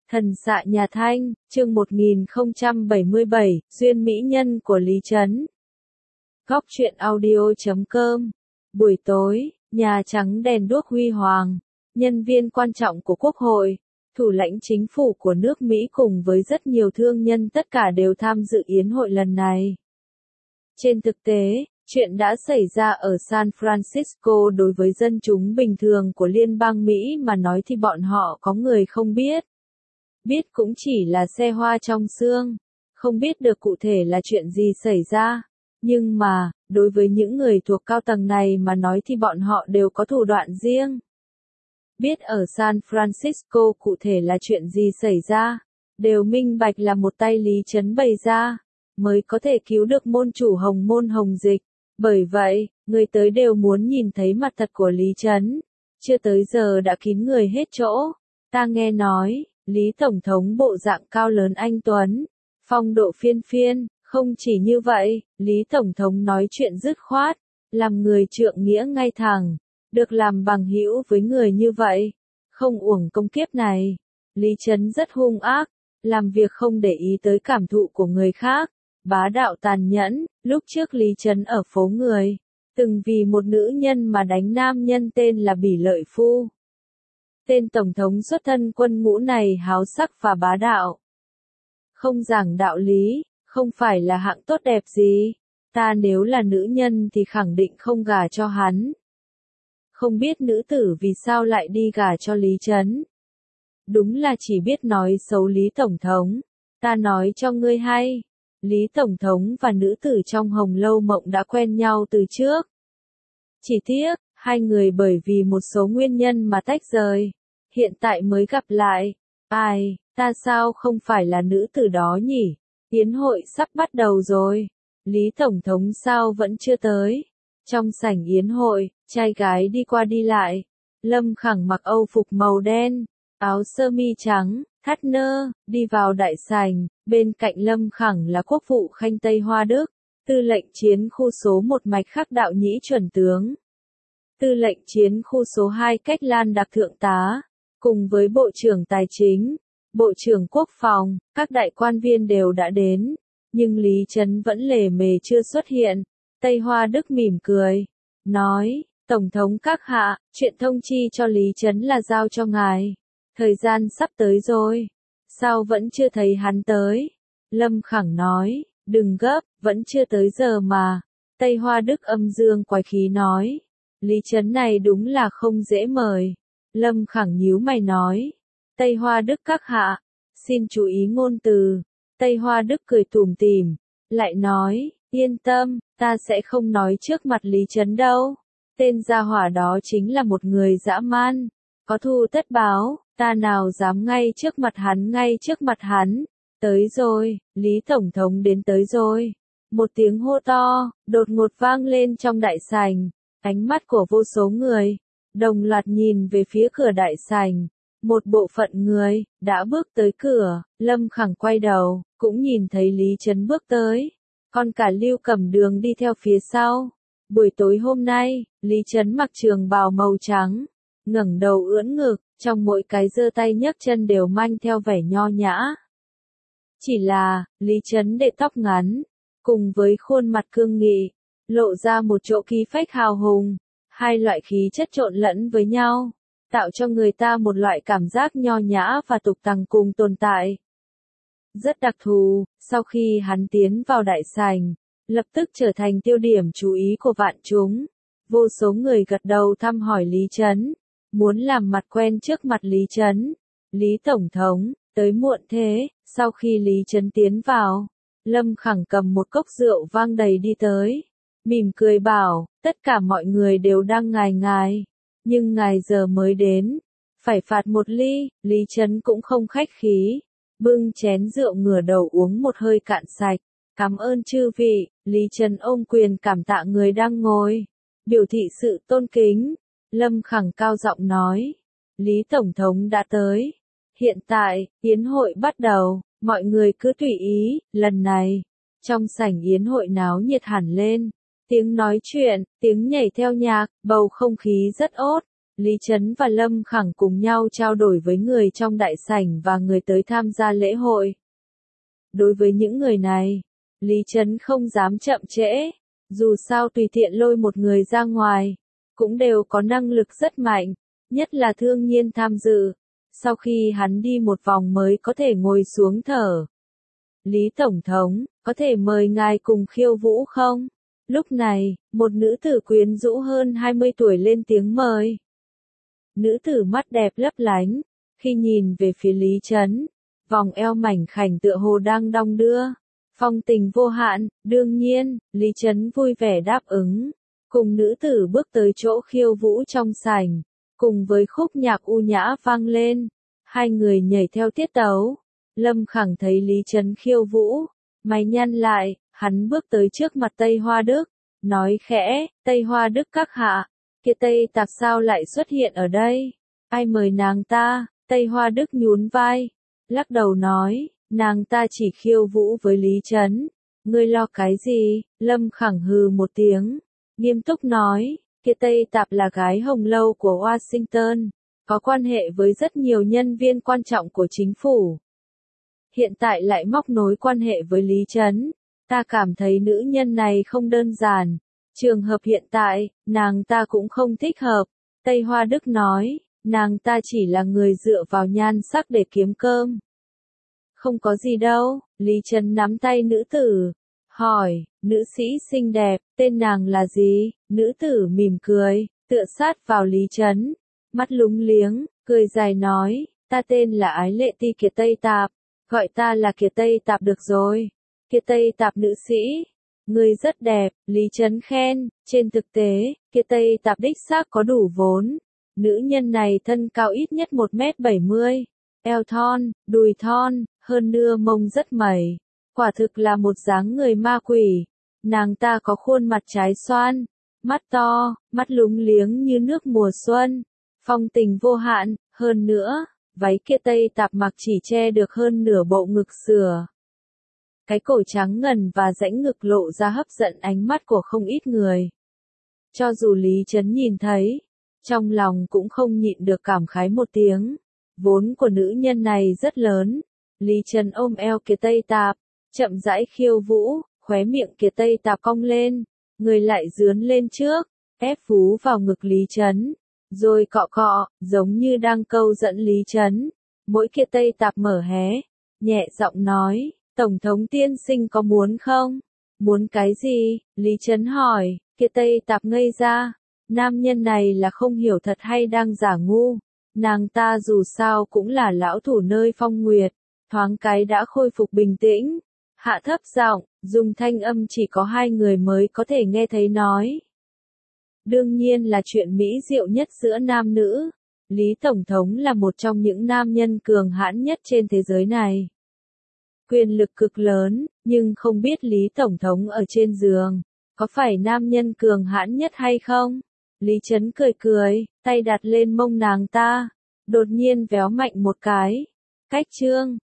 Thần xạ nhà Thanh, chương 1077, Duyên mỹ nhân của Lý Trấn. Góc truyện audio.com. Buổi tối, Nhà Trắng đèn đuốc huy hoàng, nhân viên quan trọng của Quốc hội, thủ lãnh chính phủ của nước Mỹ cùng với rất nhiều thương nhân tất cả đều tham dự yến hội lần này. Trên thực tế, chuyện đã xảy ra ở San Francisco đối với dân chúng bình thường của liên bang Mỹ mà nói thì bọn họ có người không biết. Biết cũng chỉ là xe hoa trong xương, không biết được cụ thể là chuyện gì xảy ra. Nhưng mà, đối với những người thuộc cao tầng này mà nói thì bọn họ đều có thủ đoạn riêng. Biết ở San Francisco cụ thể là chuyện gì xảy ra, đều minh bạch là một tay Lý Trấn bày ra, mới có thể cứu được môn chủ Hồng Môn Hồng Dịch. Bởi vậy, người tới đều muốn nhìn thấy mặt thật của Lý Trấn. Chưa tới giờ đã kín người hết chỗ. Ta nghe nói, Lý Tổng thống bộ dạng cao lớn anh tuấn, phong độ phiên phiên, không chỉ như vậy, Lý Tổng thống nói chuyện dứt khoát, làm người trượng nghĩa ngay thẳng, được làm bằng hữu với người như vậy, không uổng công kiếp này. Lý Trấn rất hung ác, làm việc không để ý tới cảm thụ của người khác, bá đạo tàn nhẫn. Lúc trước Lý Trấn ở phố người, từng vì một nữ nhân mà đánh nam nhân tên là Bỉ Lợi Phu. Tên Tổng thống xuất thân quân ngũ này háo sắc và bá đạo. Không giảng đạo lý, không phải là hạng tốt đẹp gì. Ta nếu là nữ nhân thì khẳng định không gả cho hắn. Không biết nữ tử vì sao lại đi gả cho Lý Trấn. Đúng là chỉ biết nói xấu Lý Tổng thống. Ta nói cho ngươi hay, Lý Tổng thống và nữ tử trong Hồng Lâu Mộng đã quen nhau từ trước. Chỉ tiếc, hai người bởi vì một số nguyên nhân mà tách rời. Hiện tại mới gặp lại. Ai, ta sao không phải là nữ tử đó nhỉ? Yến hội sắp bắt đầu rồi. Lý Tổng thống sao vẫn chưa tới? Trong sảnh yến hội, trai gái đi qua đi lại. Lâm Khẳng mặc âu phục màu đen, áo sơ mi trắng, thắt nơ, đi vào đại sảnh. Bên cạnh Lâm Khẳng là quốc vụ Khanh Tây Hoa Đức, tư lệnh chiến khu số 1 Mạch Khắc Đạo Nhĩ chuẩn tướng. Tư lệnh chiến khu số 2 Cách Lan Đặc thượng tá. Cùng với Bộ trưởng Tài chính, Bộ trưởng Quốc phòng, các đại quan viên đều đã đến, nhưng Lý Trấn vẫn lề mề chưa xuất hiện. Tây Hoa Đức mỉm cười, nói, Tổng thống các hạ, chuyện thông chi cho Lý Trấn là giao cho ngài. Thời gian sắp tới rồi, sao vẫn chưa thấy hắn tới? Lâm Khẳng nói, đừng gấp, vẫn chưa tới giờ mà. Tây Hoa Đức âm dương quái khí nói, Lý Trấn này đúng là không dễ mời. Lâm Khẳng nhíu mày nói, Tây Hoa Đức các hạ, xin chú ý ngôn từ. Tây Hoa Đức cười tủm tỉm, lại nói, yên tâm, ta sẽ không nói trước mặt Lý Trấn đâu. Tên gia hỏa đó chính là một người dã man, có thù tất báo, ta nào dám ngay trước mặt hắn. Tới rồi, Lý Tổng thống đến tới rồi. Một tiếng hô to, đột ngột vang lên trong đại sảnh, ánh mắt của vô số người đồng loạt nhìn về phía cửa đại sảnh. Một bộ phận người đã bước tới cửa. Lâm Khẳng quay đầu, cũng nhìn thấy Lý Trấn bước tới, còn cả Lưu Cẩm Đường đi theo phía sau. Buổi tối hôm nay, Lý Trấn mặc trường bào màu trắng, ngẩng đầu ưỡn ngực, trong mỗi cái giơ tay nhấc chân đều mang theo vẻ nho nhã. Chỉ là, Lý Trấn để tóc ngắn, cùng với khuôn mặt cương nghị, lộ ra một chỗ khí phách hào hùng. Hai loại khí chất trộn lẫn với nhau, tạo cho người ta một loại cảm giác nho nhã và tục tằng cùng tồn tại. Rất đặc thù, sau khi hắn tiến vào đại sảnh, lập tức trở thành tiêu điểm chú ý của vạn chúng. Vô số người gật đầu thăm hỏi Lý Trấn, muốn làm mặt quen trước mặt Lý Trấn. Lý Tổng thống, tới muộn thế. Sau khi Lý Trấn tiến vào, Lâm Khẳng cầm một cốc rượu vang đầy đi tới. Mỉm cười bảo, tất cả mọi người đều đang ngài, nhưng ngài giờ mới đến, phải phạt một ly. Lý Trấn cũng không khách khí, bưng chén rượu ngửa đầu uống một hơi cạn sạch. Cảm ơn chư vị. Lý Trấn ôm quyền cảm tạ người đang ngồi, biểu thị sự tôn kính. Lâm Khẳng cao giọng nói, Lý Tổng thống đã tới. Hiện tại, yến hội bắt đầu, mọi người cứ tùy ý. Lần này, trong sảnh yến hội náo nhiệt hẳn lên. Tiếng nói chuyện, tiếng nhảy theo nhạc, bầu không khí rất ốt. Lý Trấn và Lâm Khẳng cùng nhau trao đổi với người trong đại sảnh và người tới tham gia lễ hội. Đối với những người này, Lý Trấn không dám chậm trễ, dù sao tùy tiện lôi một người ra ngoài, cũng đều có năng lực rất mạnh, nhất là Thương Nhiên tham dự. Sau khi hắn đi một vòng mới có thể ngồi xuống thở. Lý Tổng thống, có thể mời ngài cùng khiêu vũ không? Lúc này, một nữ tử quyến rũ hơn 20 tuổi lên tiếng mời. Nữ tử mắt đẹp lấp lánh, khi nhìn về phía Lý Trấn, vòng eo mảnh khảnh tựa hồ đang đong đưa. Phong tình vô hạn, đương nhiên, Lý Trấn vui vẻ đáp ứng. Cùng nữ tử bước tới chỗ khiêu vũ trong sảnh, cùng với khúc nhạc u nhã vang lên. Hai người nhảy theo tiết tấu. Lâm Khẳng thấy Lý Trấn khiêu vũ, mày nhăn lại, hắn bước tới trước mặt Tây Hoa Đức, nói khẽ, Tây Hoa Đức các hạ, kia Tây Tạp sao lại xuất hiện ở đây? Ai mời nàng ta? Tây Hoa Đức nhún vai, lắc đầu nói, nàng ta chỉ khiêu vũ với Lý Trấn. Ngươi lo cái gì? Lâm Khẳng hừ một tiếng, nghiêm túc nói, kia Tây Tạp là gái hồng lâu của Washington, có quan hệ với rất nhiều nhân viên quan trọng của chính phủ. Hiện tại lại móc nối quan hệ với Lý Trấn, ta cảm thấy nữ nhân này không đơn giản. Trường hợp hiện tại, nàng ta cũng không thích hợp. Tây Hoa Đức nói, nàng ta chỉ là người dựa vào nhan sắc để kiếm cơm. Không có gì đâu, Lý Trấn nắm tay nữ tử, hỏi, nữ sĩ xinh đẹp, tên nàng là gì? Nữ tử mỉm cười, tựa sát vào Lý Trấn, mắt lúng liếng, cười dài nói, ta tên là Ái Lệ Ti Kiệt Tây Tạp, gọi ta là Kiệt Tây Tạp được rồi. Kiệt Tây Tạp nữ sĩ, người rất đẹp, Lý Trấn khen, trên thực tế, Kiệt Tây Tạp đích xác có đủ vốn. Nữ nhân này thân cao ít nhất 1m70, eo thon, đùi thon, hơn nữa mông rất mẩy, quả thực là một dáng người ma quỷ. Nàng ta có khuôn mặt trái xoan, mắt to, mắt lúng liếng như nước mùa xuân, phong tình vô hạn, hơn nữa, váy kia Tây Tạp mặc chỉ che được hơn nửa bộ ngực sữa. Cái cổ trắng ngần và rãnh ngực lộ ra hấp dẫn ánh mắt của không ít người. Cho dù Lý Trấn nhìn thấy, trong lòng cũng không nhịn được cảm khái một tiếng. Vốn của nữ nhân này rất lớn. Lý Trấn ôm eo Kiệt Tây Tạp, chậm rãi khiêu vũ, khóe miệng Kiệt Tây Tạp cong lên, người lại dướn lên trước, ép vú vào ngực Lý Trấn, rồi cọ cọ, giống như đang câu dẫn Lý Trấn. Mỗi Kiệt Tây Tạp mở hé, nhẹ giọng nói, Tổng thống tiên sinh có muốn không? Muốn cái gì? Lý Trấn hỏi, Kiệt Tây Tạp ngây ra, nam nhân này là không hiểu thật hay đang giả ngu. Nàng ta dù sao cũng là lão thủ nơi Phong Nguyệt, thoáng cái đã khôi phục bình tĩnh, hạ thấp giọng, dùng thanh âm chỉ có hai người mới có thể nghe thấy nói. Đương nhiên là chuyện mỹ diệu nhất giữa nam nữ. Lý Tổng thống là một trong những nam nhân cường hãn nhất trên thế giới này. Quyền lực cực lớn, nhưng không biết Lý Tổng thống ở trên giường, có phải nam nhân cường hãn nhất hay không? Lý Trấn cười cười, tay đặt lên mông nàng ta, đột nhiên véo mạnh một cái. Cách chương